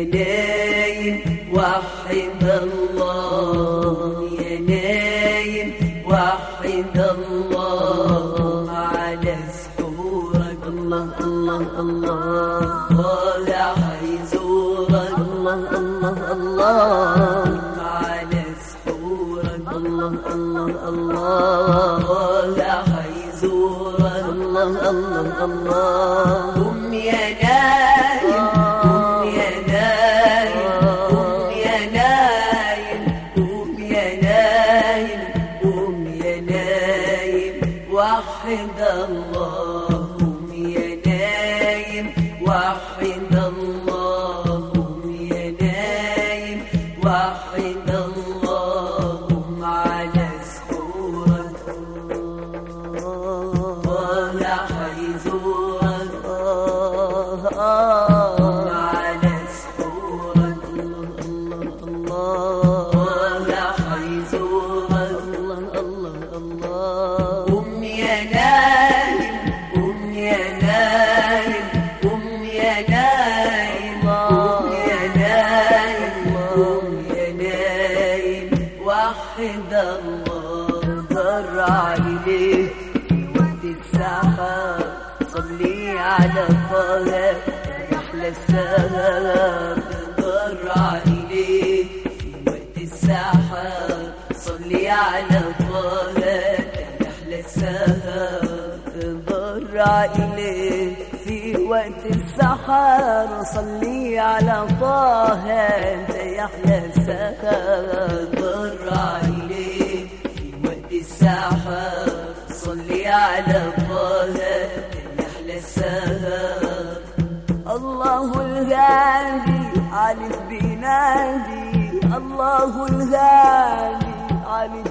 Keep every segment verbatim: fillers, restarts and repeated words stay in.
نايم وحد الله، يا نايم وحد الله على سحورك. الله الله الله طالع هيزورك. الله الله الله على سحورك. الله الله الله طالع هيزورك. الله الله الله قم يا نايم، قم يا نايم، قم يا نايم، قم يا نايم، قم يا نايم وحد الله. قم يا نايم وحد الله، قم يا نايم وحد الله قم على سحورك. طالع هيزورك قم على سحورك. طالع هيزورك. قم يا نايم، قم يا نايم، قم يا نايم، قم يا نايم، قم يا نايم وحد الله. ضرع إليه في وقت السحر، صلي على طه أحلى السهر. ضرع إليه في وقت السحر، صلي على طه أحلى السهر. ضرع إليه في وقت السحر، صلي على طه أنت يا أحلى السهر. ضرع إليه في وقت السحر، صلي على طه يا أحلى السهر. الله الغالي عالف بينادي، الله الغالي عالف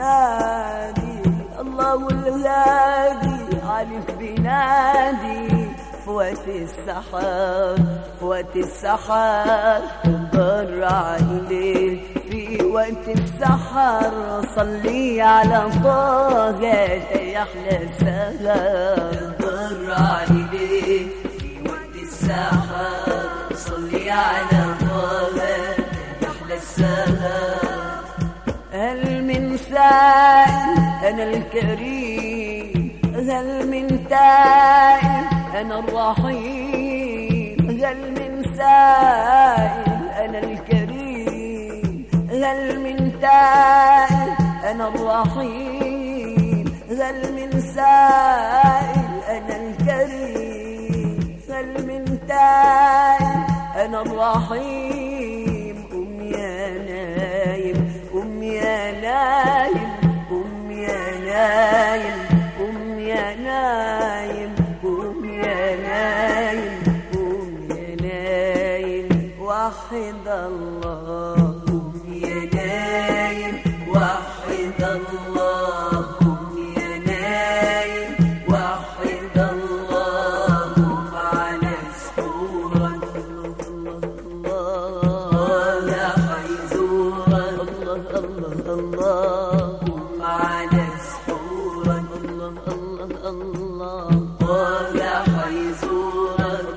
بينادي، الله الغالي عالف بينادي في وقت السحر، في وقت السحر. ضرع إليه في وقت السحر، صلي على طه يا أحلى السهر. ضرع إليه في وقت السحر، صلي على طه يا أحلى السهر. هل من سائل أنا الكريم، هل من تائب أنا الرحيم، هل من سائل أنا الكريم، هل من تائب أنا الرحيم، هل من سائل أنا الكريم، هل من تائب أنا الرحيم. قم يا نايم، قم يا نايم، قم يا نايم، قم يا نايم، قم يا نايم، قم يا نايم وحد الله. قم يا نايم وحد الله، قم يا نايم وحد الله قم على سحورك. طالع هيزورك. قم على سحورك. طالع هيزورك.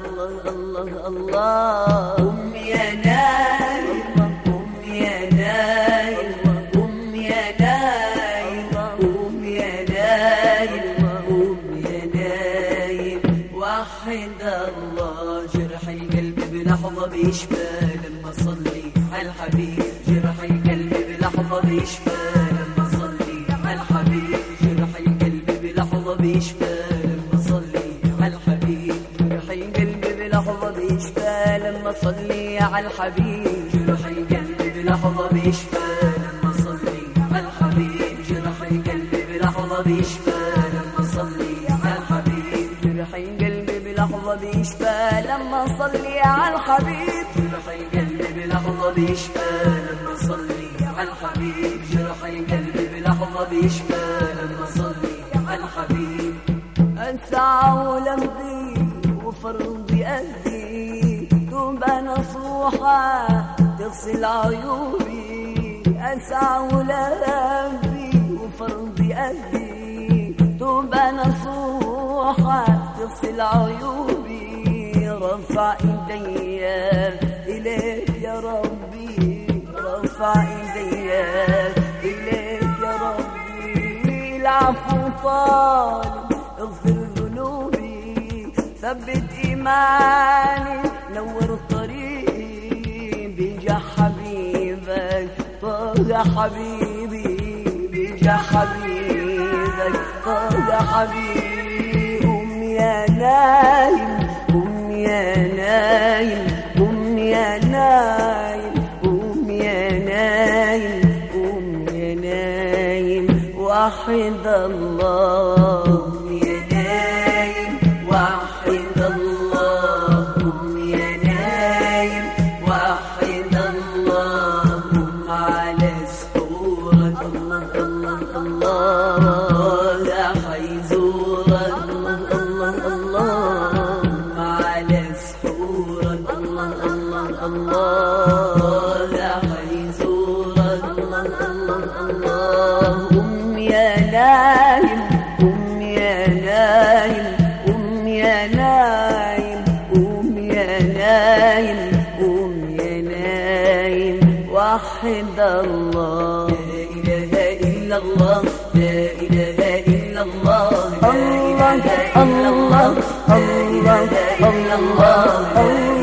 قم يا نايم، قم يا نايم، قم يا نايم، قم يا نايم، قم يا نايم وحد الله. جرح القلب بلحظة بيشفى لما صلي على الحبيب، جرح القلب بلحظة بيشفى لما صلي على الحبيب، جرح القلب بلحظة بيشفى لما صلي على الحبيب، جرح القلب بلحظة بيشفى لما صلي على الحبيب، جرح القلب بلحظة بيشفى لما صلي على الحبيب، جرح القلب بلحظة بيشفى لما صلي على الحبيب، جرح القلب بلحظة بيشفى لما صلي على الحبيب، جرح القلب بلحظة بيشفى لما صلي على الحبيب، جرح القلب بلحظة بيشفى لما صلي على الحبيب. أسعى ولمضي وفرضي أهدي، توبة نصوحة تغسل عيوبي، أسعى ولمضي وفرضي أهدي، توبة نصوحة تغسل عيوبي، رفع إيديا إليك يا ربي رفع إيديا إليك يا ربي العفو طالب اغفر ذنوبي ثبت إيماني نور طريقي بجاه حبيبك طه حبيبي بجاه حبيبك طه حبيبي قوم يا نايم قوم يا نايم قوم يا نايم قوم يا نايم قوم يا نايم وحد الله قوم يا نايم وحد الله قوم يا نايم وحد الله قوم على سحورك الله الله الله يا حيزورك الله الله الله على سحورك الله الله الله يا حيزورك الله الله الله قم يا نايم قم يا نايم قم يا نايم قم يا نايم قم يا نايم وحد الله لا إله إلا الله لا إله إلا الله لا إله إلا الله الله الله الله